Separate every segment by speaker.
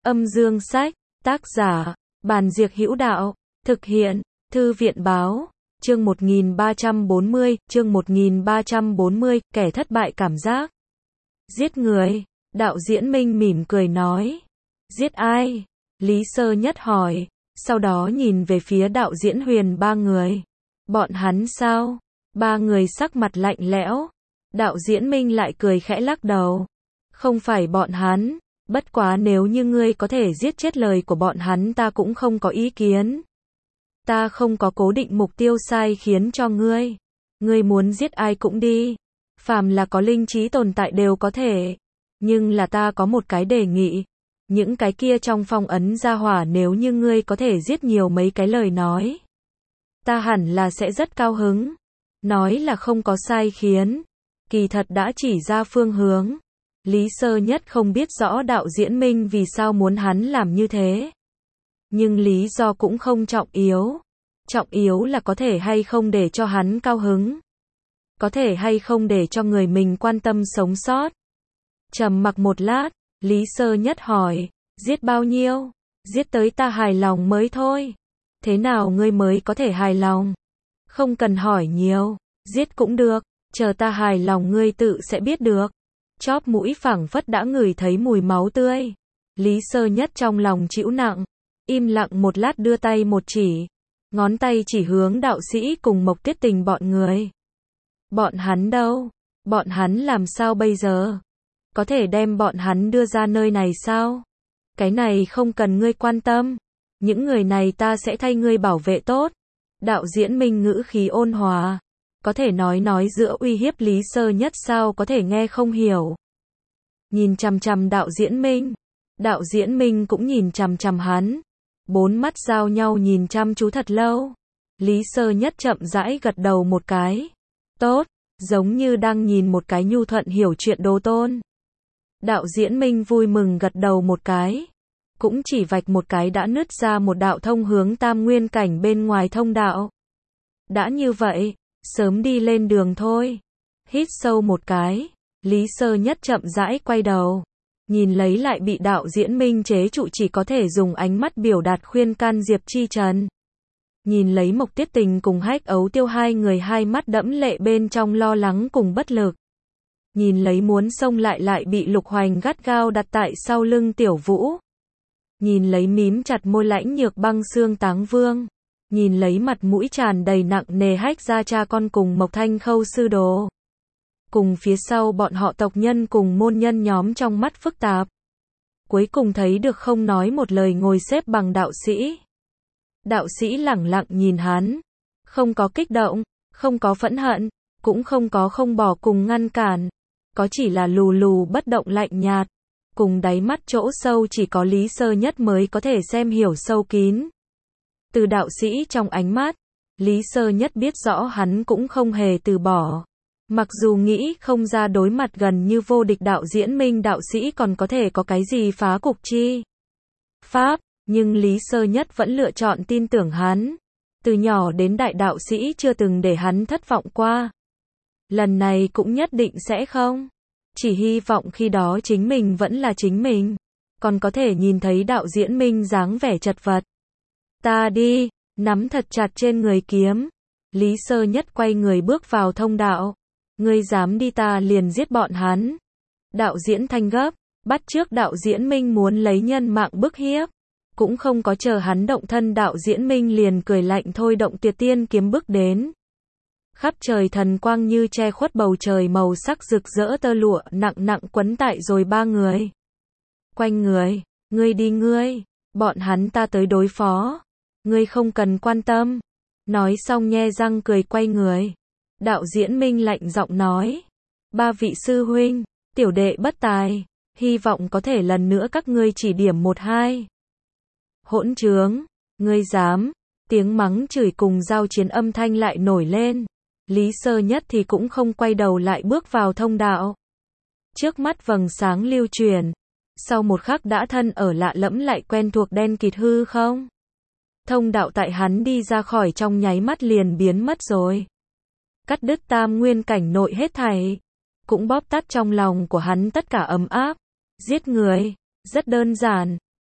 Speaker 1: Âm dương sách, tác giả, Bàn Diệc Hữu Đạo, thực hiện, Thư viện báo, chương 1340, kẻ thất bại cảm giác. Giết người, đạo diễn Minh mỉm cười nói. Giết ai? Lý Sơ Nhất hỏi, sau đó nhìn về phía đạo diễn Huyền ba người. Bọn hắn sao? Ba người sắc mặt lạnh lẽo. Đạo diễn Minh lại cười khẽ lắc đầu. Không phải bọn hắn, bất quá nếu như ngươi có thể giết chết lời của bọn hắn ta cũng không có ý kiến. Ta không có cố định mục tiêu sai khiến cho ngươi. Ngươi muốn giết ai cũng đi. Phàm là có linh trí tồn tại đều có thể. Nhưng là ta có một cái đề nghị. Những cái kia trong phong ấn gia hỏa nếu như ngươi có thể giết nhiều mấy cái lời nói. Ta hẳn là sẽ rất cao hứng. Nói là không có sai khiến. Kỳ thật đã chỉ ra phương hướng. Lý Sơ Nhất không biết rõ đạo diễn Minh vì sao muốn hắn làm như thế. Nhưng lý do cũng không trọng yếu. Trọng yếu là có thể hay không để cho hắn cao hứng. Có thể hay không để cho người mình quan tâm sống sót. Trầm mặc một lát, Lý Sơ Nhất hỏi, giết bao nhiêu? Giết tới ta hài lòng mới thôi. Thế nào ngươi mới có thể hài lòng? Không cần hỏi nhiều, giết cũng được, chờ ta hài lòng ngươi tự sẽ biết được. Chóp mũi phảng phất đã ngửi thấy mùi máu tươi. Lý Sơ Nhất trong lòng chịu nặng, im lặng một lát đưa tay một chỉ. Ngón tay chỉ hướng đạo sĩ cùng Mộc Tiết Tình bọn người. Bọn hắn đâu? Bọn hắn làm sao bây giờ? Có thể đem bọn hắn đưa ra nơi này sao? Cái này không cần ngươi quan tâm. Những người này ta sẽ thay ngươi bảo vệ tốt. Đạo diễn Minh ngữ khí ôn hòa. Có thể nói giữa uy hiếp Lý Sơ Nhất sao có thể nghe không hiểu. Nhìn chằm chằm đạo diễn Minh. Đạo diễn Minh cũng nhìn chằm chằm hắn. Bốn mắt giao nhau nhìn chăm chú thật lâu. Lý Sơ Nhất chậm rãi gật đầu một cái. Tốt, giống như đang nhìn một cái nhu thuận hiểu chuyện đồ tôn. Đạo diễn Minh vui mừng gật đầu một cái. Cũng chỉ vạch một cái đã nứt ra một đạo thông hướng tam nguyên cảnh bên ngoài thông đạo. Đã như vậy, sớm đi lên đường thôi. Hít sâu một cái, Lý Sơ Nhất chậm rãi quay đầu. Nhìn lấy lại bị đạo diễn Minh chế trụ chỉ có thể dùng ánh mắt biểu đạt khuyên can Diệp Chi Trần. Nhìn lấy Mộc Tiết Tình cùng Hách Ấu Tiêu hai người hai mắt đẫm lệ bên trong lo lắng cùng bất lực. Nhìn lấy muốn xông lại bị Lục Hoành gắt gao đặt tại sau lưng Tiểu Vũ. Nhìn lấy mím chặt môi lãnh nhược băng xương Táng Vương. Nhìn lấy mặt mũi tràn đầy nặng nề Hách gia cha con cùng Mộc Thanh Khâu sư đồ. Cùng phía sau bọn họ tộc nhân cùng môn nhân nhóm trong mắt phức tạp. Cuối cùng thấy được không nói một lời ngồi xếp bằng đạo sĩ. Đạo sĩ lẳng lặng nhìn hắn. Không có kích động, không có phẫn hận, cũng không có không bỏ cùng ngăn cản. Có chỉ là lù lù bất động lạnh nhạt. Cùng đáy mắt chỗ sâu chỉ có Lý Sơ Nhất mới có thể xem hiểu sâu kín. Từ đạo sĩ trong ánh mắt, Lý Sơ Nhất biết rõ hắn cũng không hề từ bỏ. Mặc dù nghĩ không ra đối mặt gần như vô địch đạo diễn Minh đạo sĩ còn có thể có cái gì phá cục chi pháp, nhưng Lý Sơ Nhất vẫn lựa chọn tin tưởng hắn. Từ nhỏ đến đại đạo sĩ chưa từng để hắn thất vọng qua. Lần này cũng nhất định sẽ không. Chỉ hy vọng khi đó chính mình vẫn là chính mình. Còn có thể nhìn thấy đạo diễn Minh dáng vẻ chật vật. Ta đi, nắm thật chặt trên người kiếm. Lý Sơ Nhất quay người bước vào thông đạo. Ngươi dám đi ta liền giết bọn hắn. Đạo diễn Thanh gấp, bắt trước đạo diễn Minh muốn lấy nhân mạng bức hiếp. Cũng không có chờ hắn động thân đạo diễn Minh liền cười lạnh thôi động Tuyệt Tiên kiếm bước đến. Khắp trời thần quang như che khuất bầu trời màu sắc rực rỡ tơ lụa nặng quấn tại rồi ba người. Quanh người, ngươi đi ngươi, bọn hắn ta tới đối phó. Ngươi không cần quan tâm. Nói xong nhe răng cười quay người. Đạo diễn Minh lạnh giọng nói. Ba vị sư huynh, tiểu đệ bất tài. Hy vọng có thể lần nữa các ngươi chỉ điểm một hai. Hỗn trướng, ngươi dám. Tiếng mắng chửi cùng giao chiến âm thanh lại nổi lên. Lý Sơ Nhất thì cũng không quay đầu lại bước vào thông đạo. Trước mắt vầng sáng lưu truyền. Sau một khắc đã thân ở lạ lẫm lại quen thuộc đen kịt hư không. Thông đạo tại hắn đi ra khỏi trong nháy mắt liền biến mất rồi. Cắt đứt tam nguyên cảnh nội hết thảy. Cũng bóp tắt trong lòng của hắn tất cả ấm áp. Giết người, rất đơn giản.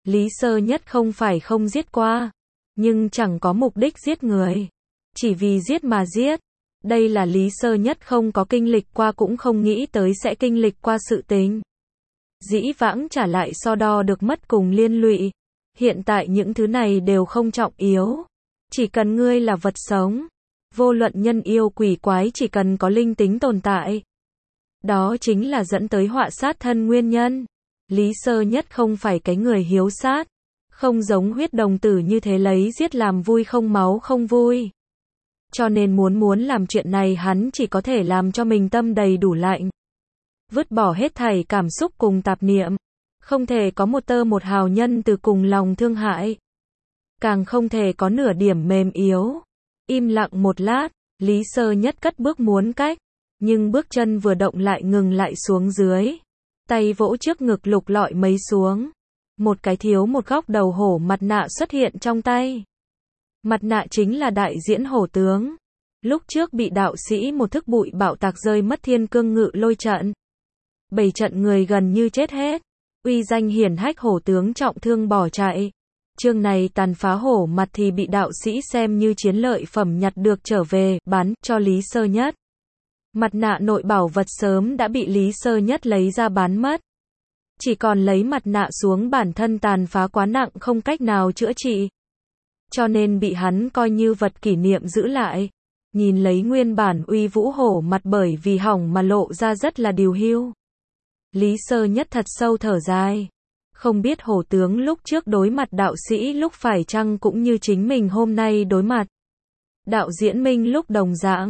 Speaker 1: Lý Sơ Nhất không phải không giết qua, nhưng chẳng có mục đích giết người. Chỉ vì giết mà giết. Đây là Lý Sơ Nhất không có kinh lịch qua cũng không nghĩ tới sẽ kinh lịch qua sự tình. Dĩ vãng trả lại so đo được mất cùng liên lụy. Hiện tại những thứ này đều không trọng yếu. Chỉ cần ngươi là vật sống. Vô luận nhân yêu quỷ quái chỉ cần có linh tính tồn tại. Đó chính là dẫn tới họa sát thân nguyên nhân. Lý Sơ Nhất không phải cái người hiếu sát. Không giống Huyết Đồng Tử như thế lấy giết làm vui không máu không vui. Cho nên muốn làm chuyện này hắn chỉ có thể làm cho mình tâm đầy đủ lạnh. Vứt bỏ hết thảy cảm xúc cùng tạp niệm. Không thể có một tơ một hào nhân từ cùng lòng thương hại. Càng không thể có nửa điểm mềm yếu. Im lặng một lát, Lý Sơ Nhất cất bước muốn cách. Nhưng bước chân vừa động lại ngừng lại xuống dưới. Tay vỗ trước ngực lục lọi mấy xuống. Một cái thiếu một góc đầu hổ mặt nạ xuất hiện trong tay. Mặt nạ chính là đại diễn hổ tướng. Lúc trước bị đạo sĩ một thức bụi bạo tạc rơi mất thiên cương ngự lôi trận. 7 trận người gần như chết hết. Uy danh hiển hách hổ tướng trọng thương bỏ chạy. Chương này tàn phá hổ mặt thì bị đạo sĩ xem như chiến lợi phẩm nhặt được trở về, bán cho Lý Sơ Nhất. Mặt nạ nội bảo vật sớm đã bị Lý Sơ Nhất lấy ra bán mất. Chỉ còn lấy mặt nạ xuống bản thân tàn phá quá nặng không cách nào chữa trị. Cho nên bị hắn coi như vật kỷ niệm giữ lại. Nhìn lấy nguyên bản uy vũ hổ mặt bởi vì hỏng mà lộ ra rất là điều hưu. Lý Sơ Nhất thật sâu thở dài. Không biết hổ tướng lúc trước đối mặt đạo sĩ lúc phải chăng cũng như chính mình hôm nay đối mặt. Đạo diễn minh lúc đồng dạng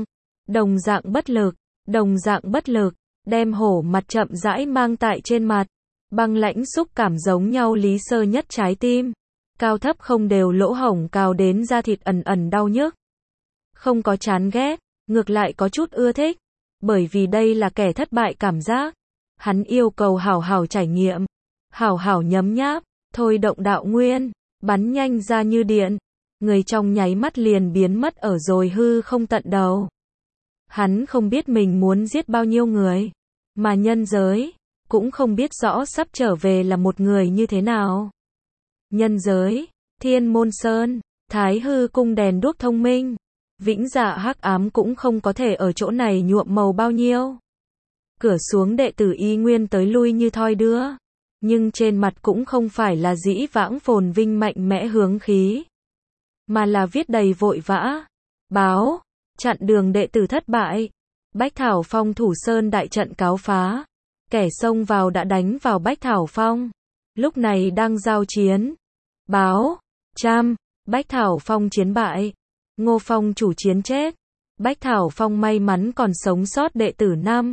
Speaker 1: bất lực, đem hổ mặt chậm rãi mang tại trên mặt. Băng lãnh xúc cảm giống nhau Lý Sơ Nhất trái tim. Cao thấp không đều lỗ hổng cào đến da thịt ẩn ẩn đau nhức. Không có chán ghét, ngược lại có chút ưa thích. Bởi vì đây là kẻ thất bại cảm giác. Hắn yêu cầu hảo hảo trải nghiệm. Hảo hảo nhấm nháp, thôi động đạo nguyên, bắn nhanh ra như điện. Người trong nháy mắt liền biến mất ở rồi hư không tận đầu. Hắn không biết mình muốn giết bao nhiêu người. Mà nhân giới, cũng không biết rõ sắp trở về là một người như thế nào. Nhân giới, Thiên Môn Sơn, Thái Hư Cung đèn đuốc thông minh. Vĩnh Dạ hắc ám cũng không có thể ở chỗ này nhuộm màu bao nhiêu. Cửa xuống đệ tử y nguyên tới lui như thoi đưa. Nhưng trên mặt cũng không phải là dĩ vãng phồn vinh mạnh mẽ hướng khí. Mà là viết đầy vội vã. Báo, chặn đường đệ tử thất bại. Bách Thảo Phong thủ sơn đại trận cáo phá. Kẻ xông vào đã đánh vào Bách Thảo Phong. Lúc này đang giao chiến. Báo, Bách Thảo Phong chiến bại. Ngô Phong chủ chiến chết. Bách Thảo Phong may mắn còn sống sót đệ tử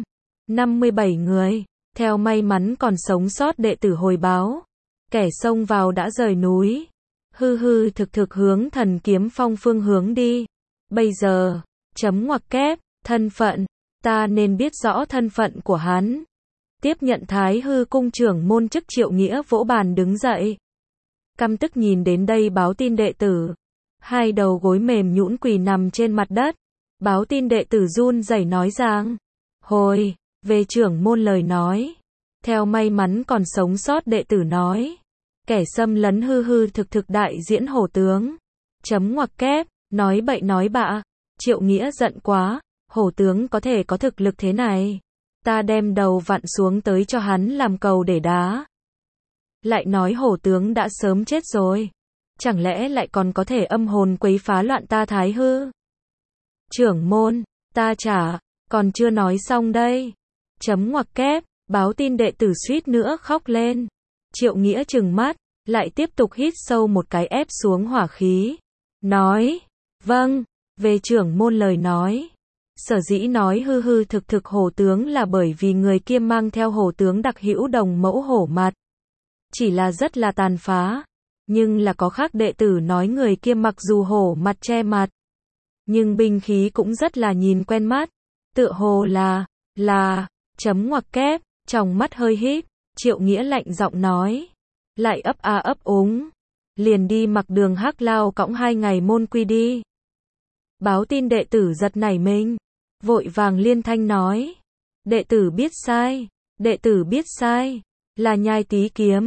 Speaker 1: 57 người. Theo may mắn còn sống sót đệ tử hồi báo. Kẻ xông vào đã rời núi. Thực hướng Thần Kiếm Phong phương hướng đi. Bây giờ, ngoặc kép, thân phận. Ta nên biết rõ thân phận của hắn. Tiếp nhận Thái Hư Cung trưởng môn chức Triệu Nghĩa vỗ bàn đứng dậy. Căm tức nhìn đến đây báo tin đệ tử. Hai đầu gối mềm nhũn quỳ nằm trên mặt đất. Báo tin đệ tử run rẩy nói rằng. Hồi, về trưởng môn lời nói. Theo may mắn còn sống sót đệ tử nói. Kẻ xâm lấn thực đại diễn hổ tướng. Ngoặc kép, nói bậy nói bạ. Triệu Nghĩa giận quá. Hổ tướng có thể có thực lực thế này. Ta đem đầu vặn xuống tới cho hắn làm cầu để đá. Lại nói hổ tướng đã sớm chết rồi. Chẳng lẽ lại còn có thể âm hồn quấy phá loạn ta Thái Hư? Trưởng môn, ta còn chưa nói xong đây. Ngoặc kép, báo tin đệ tử suýt nữa khóc lên. Triệu Nghĩa trừng mắt, lại tiếp tục hít sâu một cái ép xuống hỏa khí. Nói, vâng, về trưởng môn lời nói. Sở dĩ nói thực hổ tướng là bởi vì người kia mang theo hổ tướng đặc hữu đồng mẫu hổ mặt. Chỉ là rất là tàn phá. Nhưng là có khác đệ tử nói người kia mặc dù hổ mặt che mặt. Nhưng binh khí cũng rất là nhìn quen mắt. Tựa hồ là, ngoặc kép, trong mắt hơi híp, Triệu Nghĩa lạnh giọng nói. Lại ấp úng. Liền đi mặc đường hắc lao cõng 2 ngày môn quy đi. Báo tin đệ tử giật nảy mình. Vội vàng liên thanh nói. Đệ tử biết sai. Là nhai tí kiếm.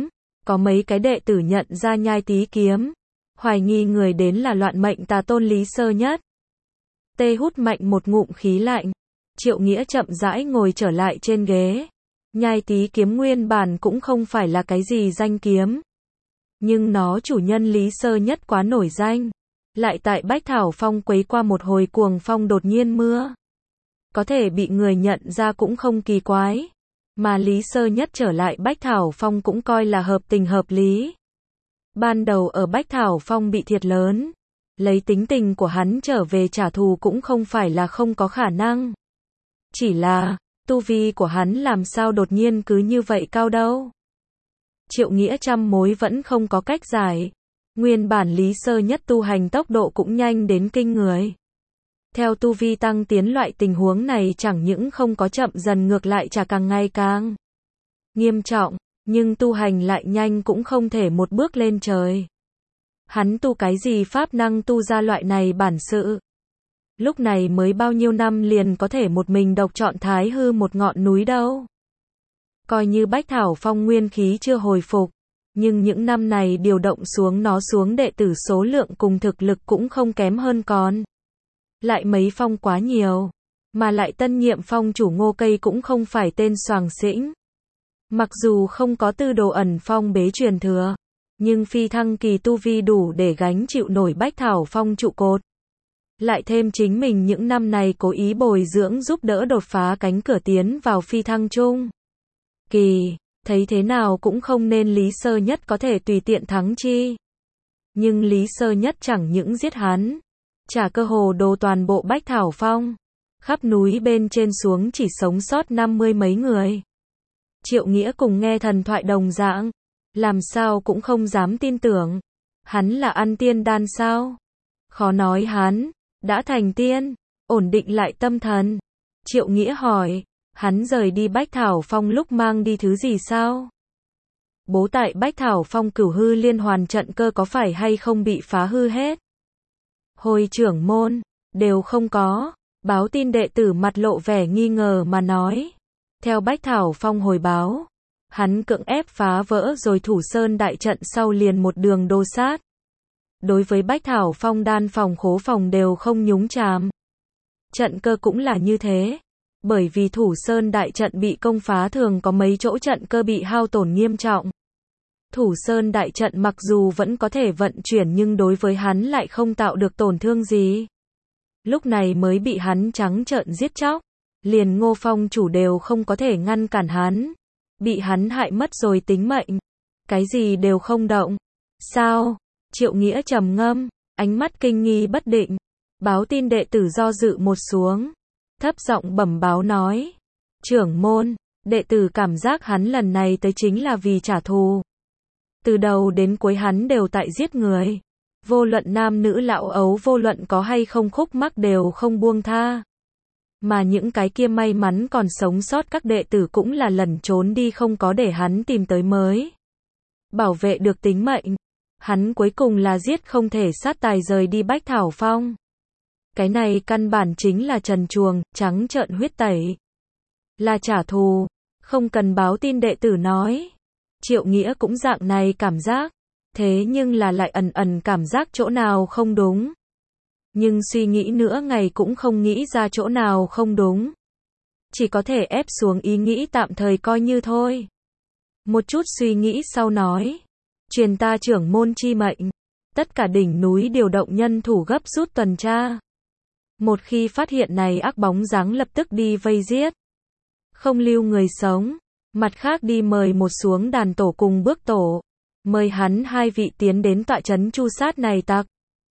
Speaker 1: có mấy cái đệ tử nhận ra nhai tí kiếm, hoài nghi người đến là loạn mệnh tà tôn Lý Sơ Nhất. Tê hút mạnh một ngụm khí lạnh, Triệu Nghĩa chậm rãi ngồi trở lại trên ghế. Nhai tí kiếm nguyên bản cũng không phải là cái gì danh kiếm, nhưng nó chủ nhân Lý Sơ Nhất quá nổi danh, lại tại Bách Thảo Phong quấy qua một hồi cuồng phong đột nhiên mưa, có thể bị người nhận ra cũng không kỳ quái, mà Lý Sơ Nhất trở lại Bách Thảo Phong cũng coi là hợp tình hợp lý. Ban đầu ở Bách Thảo Phong bị thiệt lớn, lấy tính tình của hắn trở về trả thù cũng không phải là không có khả năng. Chỉ là, tu vi của hắn làm sao đột nhiên cứ như vậy cao đâu. Triệu Nghĩa trăm mối vẫn không có cách giải. Nguyên bản Lý Sơ Nhất tu hành tốc độ cũng nhanh đến kinh người. Theo tu vi tăng tiến, loại tình huống này chẳng những không có chậm dần, ngược lại chả càng ngày càng nghiêm trọng, nhưng tu hành lại nhanh cũng không thể một bước lên trời. Hắn tu cái gì pháp năng tu ra loại này bản sự? Lúc này mới bao nhiêu năm liền có thể một mình độc chọn thái hư một ngọn núi đâu. Coi như Bách Thảo Phong nguyên khí chưa hồi phục, nhưng những năm này điều động xuống nó xuống đệ tử số lượng cùng thực lực cũng không kém hơn còn. Lại mấy phong quá nhiều, mà lại tân nhiệm phong chủ Ngô Cây cũng không phải tên soàng xĩnh. Mặc dù không có tư đồ ẩn phong bế truyền thừa, nhưng phi thăng kỳ tu vi đủ để gánh chịu nổi Bách Thảo Phong trụ cột. Lại thêm chính mình những năm này cố ý bồi dưỡng giúp đỡ đột phá cánh cửa tiến vào phi thăng chung kỳ, thấy thế nào cũng không nên Lý Sơ Nhất có thể tùy tiện thắng chi. Nhưng Lý Sơ Nhất chẳng những giết hắn, trả cơ hồ đồ toàn bộ Bách Thảo Phong, khắp núi bên trên xuống chỉ sống sót 50 mấy người. Triệu Nghĩa cùng nghe thần thoại đồng dạng, làm sao cũng không dám tin tưởng. Hắn là ăn tiên đan sao? Khó nói hắn đã thành tiên, ổn định lại tâm thần. Triệu Nghĩa hỏi, hắn rời đi Bách Thảo Phong lúc mang đi thứ gì sao? Bố tại Bách Thảo Phong Cửu Hư Liên Hoàn trận cơ có phải hay không bị phá hư hết? Hồi trưởng môn, đều không có. Báo tin đệ tử mặt lộ vẻ nghi ngờ mà nói. Theo Bách Thảo Phong hồi báo, hắn cưỡng ép phá vỡ rồi Thủ Sơn đại trận sau liền một đường đô sát. Đối với Bách Thảo Phong đan phòng khố phòng đều không nhúng chàm. Trận cơ cũng là như thế. Bởi vì Thủ Sơn đại trận bị công phá, thường có mấy chỗ trận cơ bị hao tổn nghiêm trọng. Thủ Sơn đại trận mặc dù vẫn có thể vận chuyển nhưng đối với hắn lại không tạo được tổn thương gì. Lúc này mới bị hắn trắng trợn giết chóc. Liền Ngô Phong chủ đều không có thể ngăn cản hắn. Bị hắn hại mất rồi tính mệnh. Cái gì đều không động. Sao? Triệu Nghĩa trầm ngâm, ánh mắt kinh nghi bất định. Báo tin đệ tử do dự một xuống, thấp giọng bẩm báo nói. Trưởng môn, đệ tử cảm giác hắn lần này tới chính là vì trả thù. Từ đầu đến cuối hắn đều tại giết người. Vô luận nam nữ lão ấu, vô luận có hay không khúc mắc đều không buông tha. Mà những cái kia may mắn còn sống sót các đệ tử cũng là lẩn trốn đi, không có để hắn tìm tới mới bảo vệ được tính mệnh. Hắn cuối cùng là giết không thể sát tài rời đi Bách Thảo Phong. Cái này căn bản chính là trần truồng, trắng trợn huyết tẩy. Là trả thù, không cần báo tin đệ tử nói. Triệu Nghĩa cũng dạng này cảm giác, thế nhưng là lại ẩn ẩn cảm giác chỗ nào không đúng. Nhưng suy nghĩ nữa ngày cũng không nghĩ ra chỗ nào không đúng. Chỉ có thể ép xuống ý nghĩ tạm thời coi như thôi. Một chút suy nghĩ sau nói. Truyền ta trưởng môn chi mệnh. Tất cả đỉnh núi điều động nhân thủ gấp rút tuần tra. Một khi phát hiện này ác bóng dáng lập tức đi vây giết. Không lưu người sống. Mặt khác đi mời một xuống đàn tổ cùng bước tổ. Mời hắn hai vị tiến đến tọa trấn chu sát này tặc.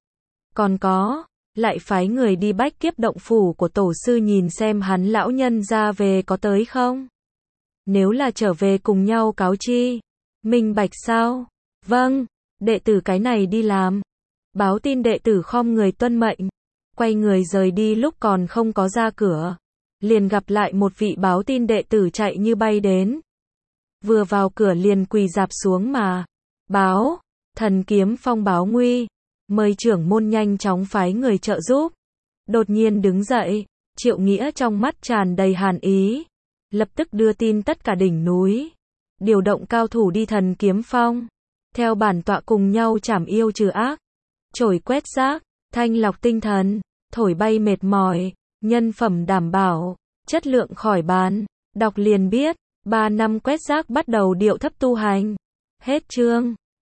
Speaker 1: Còn có, lại phái người đi Bách Kiếp động phủ của tổ sư nhìn xem hắn lão nhân ra về có tới không. Nếu là trở về cùng nhau cáo chi. Minh bạch sao? Vâng, đệ tử cái này đi làm. Báo tin đệ tử khom người tuân mệnh. Quay người rời đi, lúc còn không có ra cửa. Liền gặp lại một vị báo tin đệ tử chạy như bay đến. Vừa vào cửa liền quỳ rạp xuống mà. Báo, thần kiếm phong báo nguy. Mời trưởng môn nhanh chóng phái người trợ giúp. Đột nhiên đứng dậy, Triệu Nghĩa trong mắt tràn đầy hàn ý. Lập tức đưa tin tất cả đỉnh núi điều động cao thủ đi Thần Kiếm Phong. Theo bản tọa cùng nhau trảm yêu trừ ác. Chổi quét rác, thanh lọc tinh thần, thổi bay mệt mỏi, nhân phẩm đảm bảo, chất lượng khỏi bàn. Đọc liền biết, 3 năm quét rác bắt đầu điệu thấp tu hành. Hết chương.